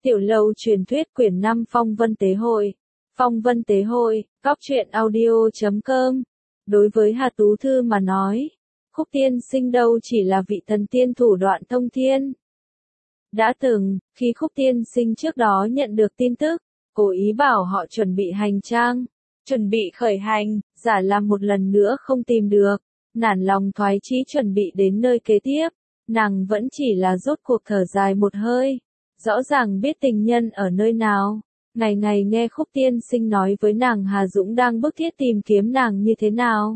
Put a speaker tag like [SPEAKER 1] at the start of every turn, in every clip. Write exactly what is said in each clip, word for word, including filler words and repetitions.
[SPEAKER 1] Tiểu Lâu truyền thuyết quyển năm Phong Vân Tế Hội. Phong Vân Tế Hội, góc truyện audio chấm com. Đối với Hà Tú Thư mà nói, Khúc Tiên Sinh đâu chỉ là vị thần tiên thủ đoạn thông thiên. Đã từng, khi Khúc Tiên Sinh trước đó nhận được tin tức, cố ý bảo họ chuẩn bị hành trang, chuẩn bị khởi hành, giả làm một lần nữa không tìm được, nản lòng thoái chí chuẩn bị đến nơi kế tiếp, nàng vẫn chỉ là rốt cuộc thở dài một hơi. Rõ ràng biết tình nhân ở nơi nào, ngày ngày nghe Khúc Tiên Sinh nói với nàng Hà Dũng đang bức thiết tìm kiếm nàng như thế nào.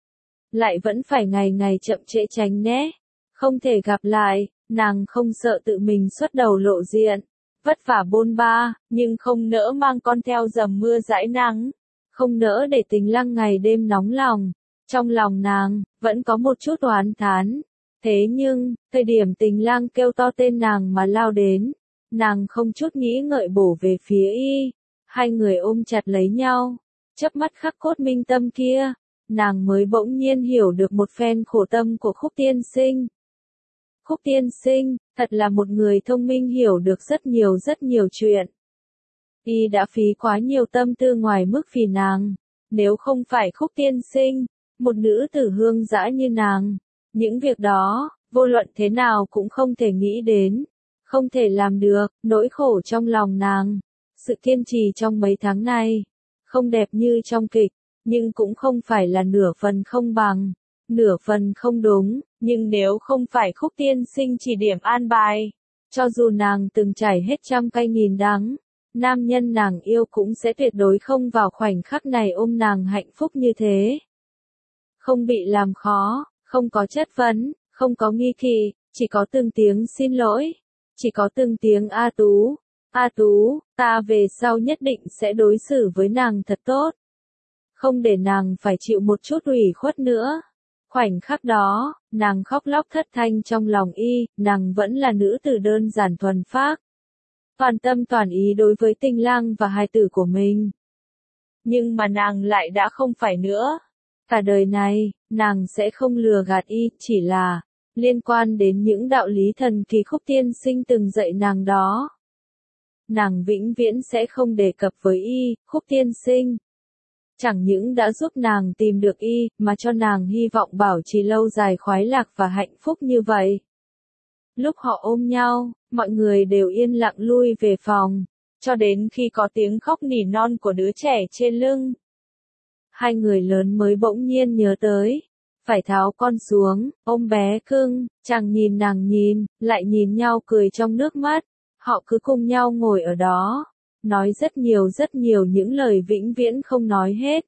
[SPEAKER 1] Lại vẫn phải ngày ngày chậm trễ tránh né, không thể gặp lại, nàng không sợ tự mình xuất đầu lộ diện, vất vả bôn ba, nhưng không nỡ mang con theo dầm mưa dãi nắng, không nỡ để Tình Lăng ngày đêm nóng lòng. Trong lòng nàng, vẫn có một chút oán thán. Thế nhưng, thời điểm Tình Lang kêu to tên nàng mà lao đến, nàng không chút nghĩ ngợi bổ về phía y, hai người ôm chặt lấy nhau, chớp mắt khắc cốt minh tâm kia, nàng mới bỗng nhiên hiểu được một phen khổ tâm của Khúc Tiên Sinh. Khúc Tiên Sinh, thật là một người thông minh hiểu được rất nhiều rất nhiều chuyện. Y đã phí quá nhiều tâm tư ngoài mức vì nàng, nếu không phải Khúc Tiên Sinh, một nữ tử hương dã như nàng, những việc đó, vô luận thế nào cũng không thể nghĩ đến. Không thể làm được, nỗi khổ trong lòng nàng, sự kiên trì trong mấy tháng này, không đẹp như trong kịch, nhưng cũng không phải là nửa phần không bằng, nửa phần không đúng, nhưng nếu không phải Khúc Tiên Sinh chỉ điểm an bài, cho dù nàng từng trải hết trăm cay nghìn đắng, nam nhân nàng yêu cũng sẽ tuyệt đối không vào khoảnh khắc này ôm nàng hạnh phúc như thế. Không bị làm khó, không có chất vấn, không có nghi kỵ, chỉ có từng tiếng xin lỗi. Chỉ có từng tiếng A Tú, A Tú, ta về sau nhất định sẽ đối xử với nàng thật tốt. Không để nàng phải chịu một chút ủy khuất nữa. Khoảnh khắc đó, nàng khóc lóc thất thanh trong lòng y, nàng vẫn là nữ tử đơn giản thuần phác. Toàn tâm toàn ý đối với Tình Lang và hài tử của mình. Nhưng mà nàng lại đã không phải nữa. Cả đời này, nàng sẽ không lừa gạt y, chỉ là liên quan đến những đạo lý thần kỳ Khúc Tiên Sinh từng dạy nàng đó. Nàng vĩnh viễn sẽ không đề cập với y, Khúc Tiên Sinh. Chẳng những đã giúp nàng tìm được y, mà cho nàng hy vọng bảo trì lâu dài khoái lạc và hạnh phúc như vậy. Lúc họ ôm nhau, mọi người đều yên lặng lui về phòng, cho đến khi có tiếng khóc nỉ non của đứa trẻ trên lưng. Hai người lớn mới bỗng nhiên nhớ tới. Phải tháo con xuống, ôm bé cưng, chàng nhìn nàng nhìn, lại nhìn nhau cười trong nước mắt, họ cứ cùng nhau ngồi ở đó, nói rất nhiều rất nhiều những lời vĩnh viễn không nói hết.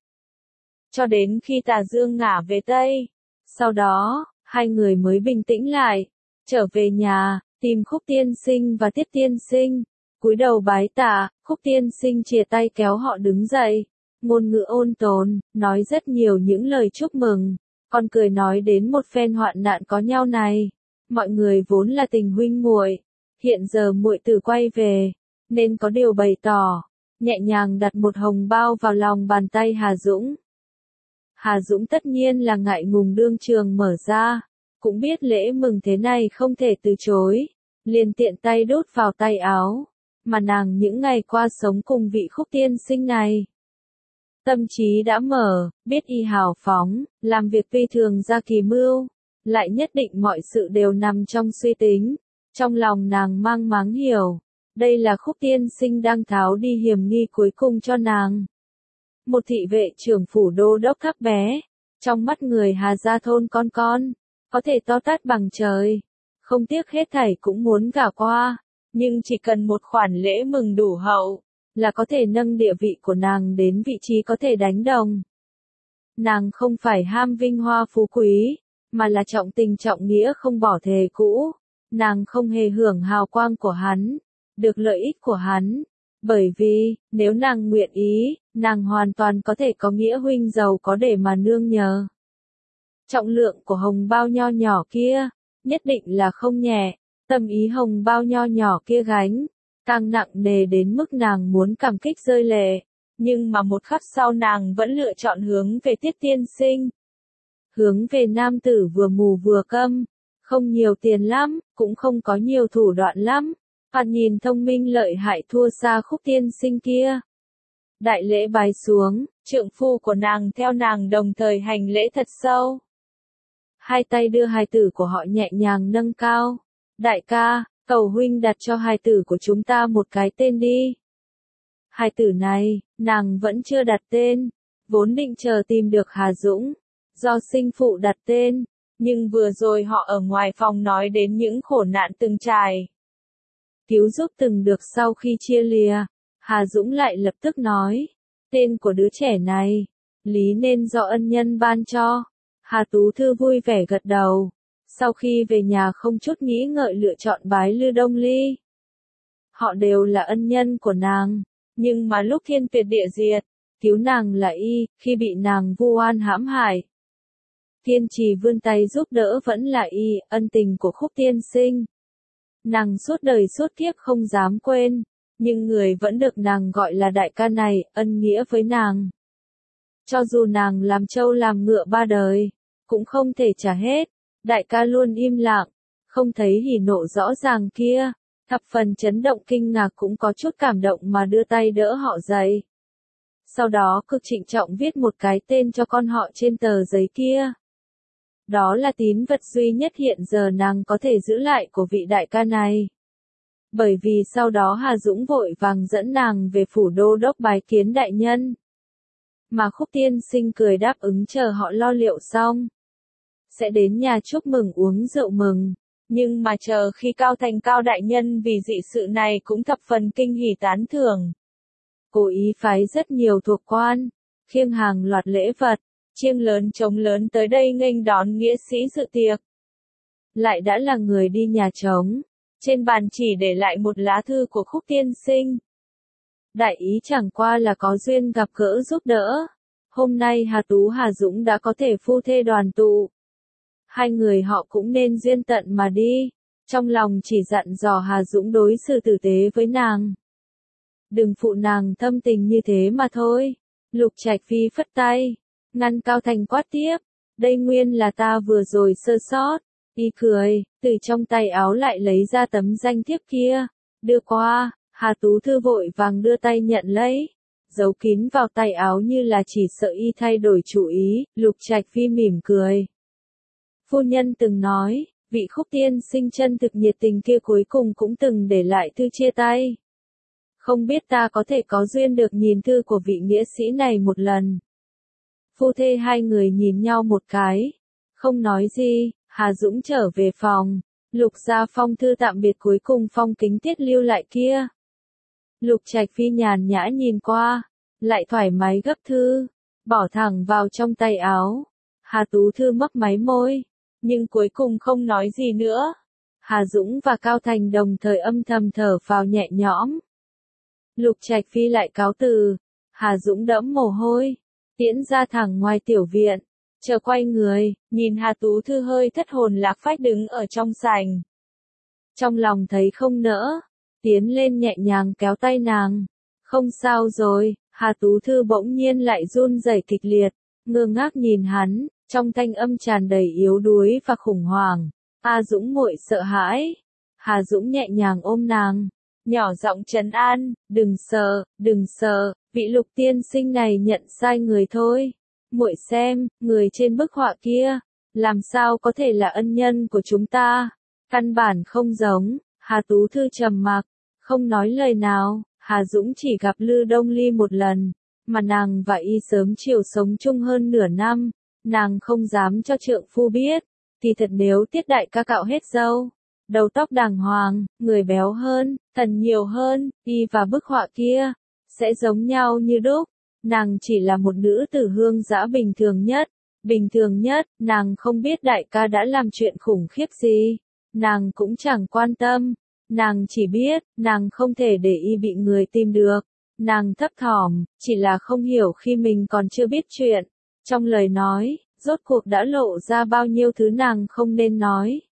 [SPEAKER 1] Cho đến khi tà dương ngả về Tây, sau đó, hai người mới bình tĩnh lại, trở về nhà, tìm Khúc Tiên Sinh và Tiết Tiên Sinh, cúi đầu bái tạ, Khúc Tiên Sinh chìa tay kéo họ đứng dậy, ngôn ngữ ôn tồn, nói rất nhiều những lời chúc mừng. Còn cười nói đến một phen hoạn nạn có nhau này, mọi người vốn là tình huynh muội, hiện giờ muội tử quay về, nên có điều bày tỏ, nhẹ nhàng đặt một hồng bao vào lòng bàn tay Hà Dũng. Hà Dũng tất nhiên là ngại ngùng đương trường mở ra, cũng biết lễ mừng thế này không thể từ chối, liền tiện tay đút vào tay áo, mà nàng những ngày qua sống cùng vị Khúc Tiên Sinh này. Tâm trí đã mở, biết y hào phóng, làm việc phi thường ra kỳ mưu, lại nhất định mọi sự đều nằm trong suy tính. Trong lòng nàng mang máng hiểu, đây là Khúc Tiên Sinh đang tháo đi hiểm nghi cuối cùng cho nàng. Một thị vệ trưởng phủ đô đốc thấp bé, trong mắt người Hà gia thôn con con, có thể to tát bằng trời, không tiếc hết thảy cũng muốn gả qua, nhưng chỉ cần một khoản lễ mừng đủ hậu, là có thể nâng địa vị của nàng đến vị trí có thể đánh đồng. Nàng không phải ham vinh hoa phú quý, mà là trọng tình trọng nghĩa không bỏ thề cũ. Nàng không hề hưởng hào quang của hắn, được lợi ích của hắn, bởi vì, nếu nàng nguyện ý, nàng hoàn toàn có thể có nghĩa huynh giàu có để mà nương nhờ. Trọng lượng của hồng bao nho nhỏ kia, nhất định là không nhẹ, tâm ý hồng bao nho nhỏ kia gánh, càng nặng nề đến mức nàng muốn cảm kích rơi lệ, nhưng mà một khắc sau nàng vẫn lựa chọn hướng về Tiết Tiên Sinh. Hướng về nam tử vừa mù vừa câm, không nhiều tiền lắm, cũng không có nhiều thủ đoạn lắm, Thoạt nhìn thông minh lợi hại thua xa Khúc tiên sinh kia. Đại lễ bái xuống, trượng phu của nàng theo nàng đồng thời hành lễ thật sâu. Hai tay đưa hài tử của họ nhẹ nhàng nâng cao. Đại ca, cầu huynh đặt cho hài tử của chúng ta một cái tên đi. Hài tử này, nàng vẫn chưa đặt tên, vốn định chờ tìm được Hà Dũng, do sinh phụ đặt tên, nhưng vừa rồi họ ở ngoài phòng nói đến những khổ nạn từng trải. Cứu giúp từng được sau khi chia lìa, Hà Dũng lại lập tức nói, tên của đứa trẻ này, lý nên do ân nhân ban cho. Hà Tú Thư vui vẻ gật đầu, sau khi về nhà không chút nghĩ ngợi lựa chọn bái Lư Đông Ly. Họ đều là ân nhân của nàng, nhưng mà lúc thiên tuyệt địa diệt, cứu nàng là y, khi bị nàng vu oan hãm hại. Kiên trì vươn tay giúp đỡ vẫn là y, ân tình của Khúc tiên sinh. Nàng suốt đời suốt kiếp không dám quên, nhưng người vẫn được nàng gọi là đại ca này, ân nghĩa với nàng. Cho dù nàng làm trâu làm ngựa ba đời, cũng không thể trả hết. Đại ca luôn im lặng, không thấy hỉ nộ rõ ràng kia, thập phần chấn động kinh ngạc cũng có chút cảm động mà đưa tay đỡ họ dậy. Sau đó cực trịnh trọng viết một cái tên cho con họ trên tờ giấy kia. Đó là tín vật duy nhất hiện giờ nàng có thể giữ lại của vị đại ca này. Bởi vì sau đó Hà Dũng vội vàng dẫn nàng về phủ đô đốc bái kiến đại nhân. Mà Khúc tiên sinh cười đáp ứng chờ họ lo liệu xong. Sẽ đến nhà chúc mừng uống rượu mừng. Nhưng mà chờ khi Cao Thành Cao đại nhân vì dị sự này cũng thập phần kinh hỉ tán thưởng. Cố ý phái rất nhiều thuộc quan, khiêng hàng loạt lễ vật, chiêng lớn trống lớn tới đây nghênh đón nghĩa sĩ dự tiệc. Lại đã là người đi nhà trống, trên bàn chỉ để lại một lá thư của Khúc tiên sinh. Đại ý chẳng qua là có duyên gặp gỡ giúp đỡ. Hôm nay Hà Tú Hà Dũng đã có thể phu thê đoàn tụ. Hai người họ cũng nên duyên tận mà đi. Trong lòng chỉ dặn dò Hà Dũng đối xử tử tế với nàng. Đừng phụ nàng thâm tình như thế mà thôi. Lục Trạch Phi phất tay, ngăn Cao Thành quát tiếp. Đây nguyên là ta vừa rồi sơ sót. Y cười, từ trong tay áo lại lấy ra tấm danh thiếp kia. Đưa qua, Hà Tú Thư vội vàng đưa tay nhận lấy. Giấu kín vào tay áo như là chỉ sợ y thay đổi chủ ý. Lục Trạch Phi mỉm cười. Phu nhân từng nói, vị Khúc tiên sinh chân thực nhiệt tình kia cuối cùng cũng từng để lại thư chia tay. Không biết ta có thể có duyên được nhìn thư của vị nghĩa sĩ này một lần. Phu thê hai người nhìn nhau một cái, không nói gì. Hà Dũng trở về phòng, lục ra phong thư tạm biệt cuối cùng phong kính tiết lưu lại kia. Lục Trạch Phi nhàn nhã nhìn qua, lại thoải mái gấp thư, bỏ thẳng vào trong tay áo. Hà Tú Thư mấp máy môi, nhưng cuối cùng không nói gì nữa. Hà Dũng và Cao Thành đồng thời âm thầm thở phào nhẹ nhõm. Lục Trạch Phi lại cáo từ, Hà Dũng đẫm mồ hôi, tiễn ra thẳng ngoài tiểu viện. Chờ quay người, nhìn Hà Tú Thư hơi thất hồn lạc phách đứng ở trong sảnh. Trong lòng thấy không nỡ, tiến lên nhẹ nhàng kéo tay nàng. Không sao rồi, Hà Tú Thư bỗng nhiên lại run rẩy kịch liệt, ngơ ngác nhìn hắn, trong thanh âm tràn đầy yếu đuối và khủng hoảng. A Dũng muội sợ hãi. Hà Dũng nhẹ nhàng ôm nàng, nhỏ giọng trấn an, đừng sợ, đừng sợ, vị Lục tiên sinh này nhận sai người thôi. Muội xem, người trên bức họa kia, làm sao có thể là ân nhân của chúng ta? Căn bản không giống. Hà Tú Thư trầm mặc, không nói lời nào. Hà Dũng chỉ gặp Lư Đông Ly một lần, mà nàng và y sớm chiều sống chung hơn nửa năm, nàng không dám cho trượng phu biết. Thì thật nếu Tiết đại ca cạo hết râu, đầu tóc đàng hoàng, người béo hơn, thần nhiều hơn, y và bức họa kia sẽ giống nhau như đúc. Nàng chỉ là một nữ tử hương dã bình thường nhất, bình thường nhất, nàng không biết đại ca đã làm chuyện khủng khiếp gì, nàng cũng chẳng quan tâm, nàng chỉ biết, nàng không thể để y bị người tìm được, nàng thấp thỏm, chỉ là không hiểu khi mình còn chưa biết chuyện, trong lời nói, rốt cuộc đã lộ ra bao nhiêu thứ nàng không nên nói.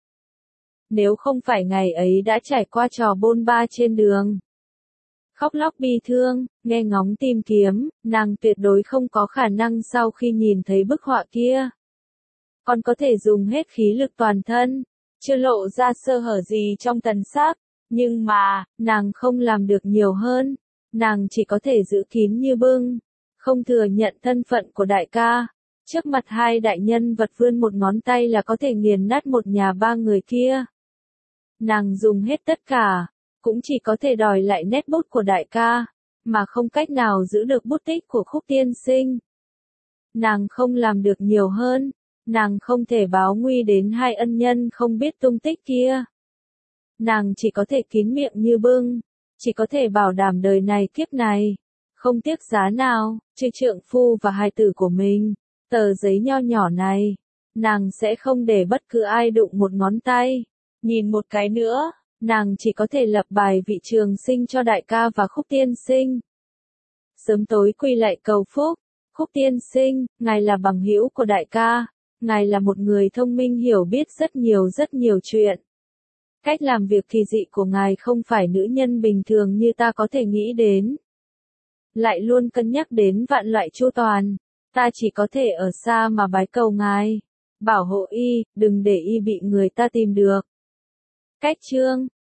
[SPEAKER 1] Nếu không phải ngày ấy đã trải qua trò bôn ba trên đường, khóc lóc bi thương, nghe ngóng tìm kiếm, nàng tuyệt đối không có khả năng sau khi nhìn thấy bức họa kia. Còn có thể dùng hết khí lực toàn thân, chưa lộ ra sơ hở gì trong thần sắc, Nhưng mà, nàng không làm được nhiều hơn. Nàng chỉ có thể giữ kín như bưng, không thừa nhận thân phận của đại ca. Trước mặt hai đại nhân vật vươn một ngón tay là có thể nghiền nát một nhà ba người kia. Nàng dùng hết tất cả, cũng chỉ có thể đòi lại nét bút của đại ca, mà không cách nào giữ được bút tích của Khúc tiên sinh. Nàng không làm được nhiều hơn, nàng không thể báo nguy đến hai ân nhân không biết tung tích kia. Nàng chỉ có thể kín miệng như bưng, chỉ có thể bảo đảm đời này kiếp này, không tiếc giá nào, trừ trượng phu và hài tử của mình, tờ giấy nho nhỏ này, nàng sẽ không để bất cứ ai đụng một ngón tay. Nhìn một cái nữa, nàng chỉ có thể lập bài vị trường sinh cho đại ca và Khúc tiên sinh. Sớm tối quy lại cầu phúc, Khúc tiên sinh, ngài là bằng hữu của đại ca, ngài là một người thông minh hiểu biết rất nhiều rất nhiều chuyện. Cách làm việc kỳ dị của ngài không phải nữ nhân bình thường như ta có thể nghĩ đến. Lại luôn cân nhắc đến vạn loại chu toàn, ta chỉ có thể ở xa mà bái cầu ngài, bảo hộ y, đừng để y bị người ta tìm được. Cách chương